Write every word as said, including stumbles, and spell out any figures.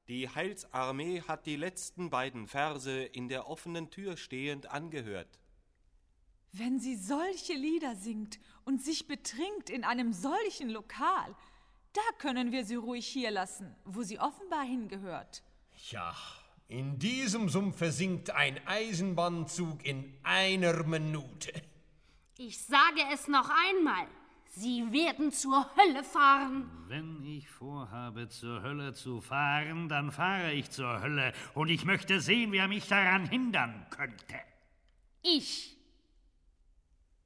Die Heilsarmee hat die letzten beiden Verse in der offenen Tür stehend angehört. Wenn sie solche Lieder singt und sich betrinkt in einem solchen Lokal, da können wir sie ruhig hier lassen, wo sie offenbar hingehört. Ja, in diesem Sumpf versinkt ein Eisenbahnzug in einer Minute. Ich sage es noch einmal. Sie werden zur Hölle fahren. Wenn ich vorhabe, zur Hölle zu fahren, dann fahre ich zur Hölle. Und ich möchte sehen, wer mich daran hindern könnte. Ich.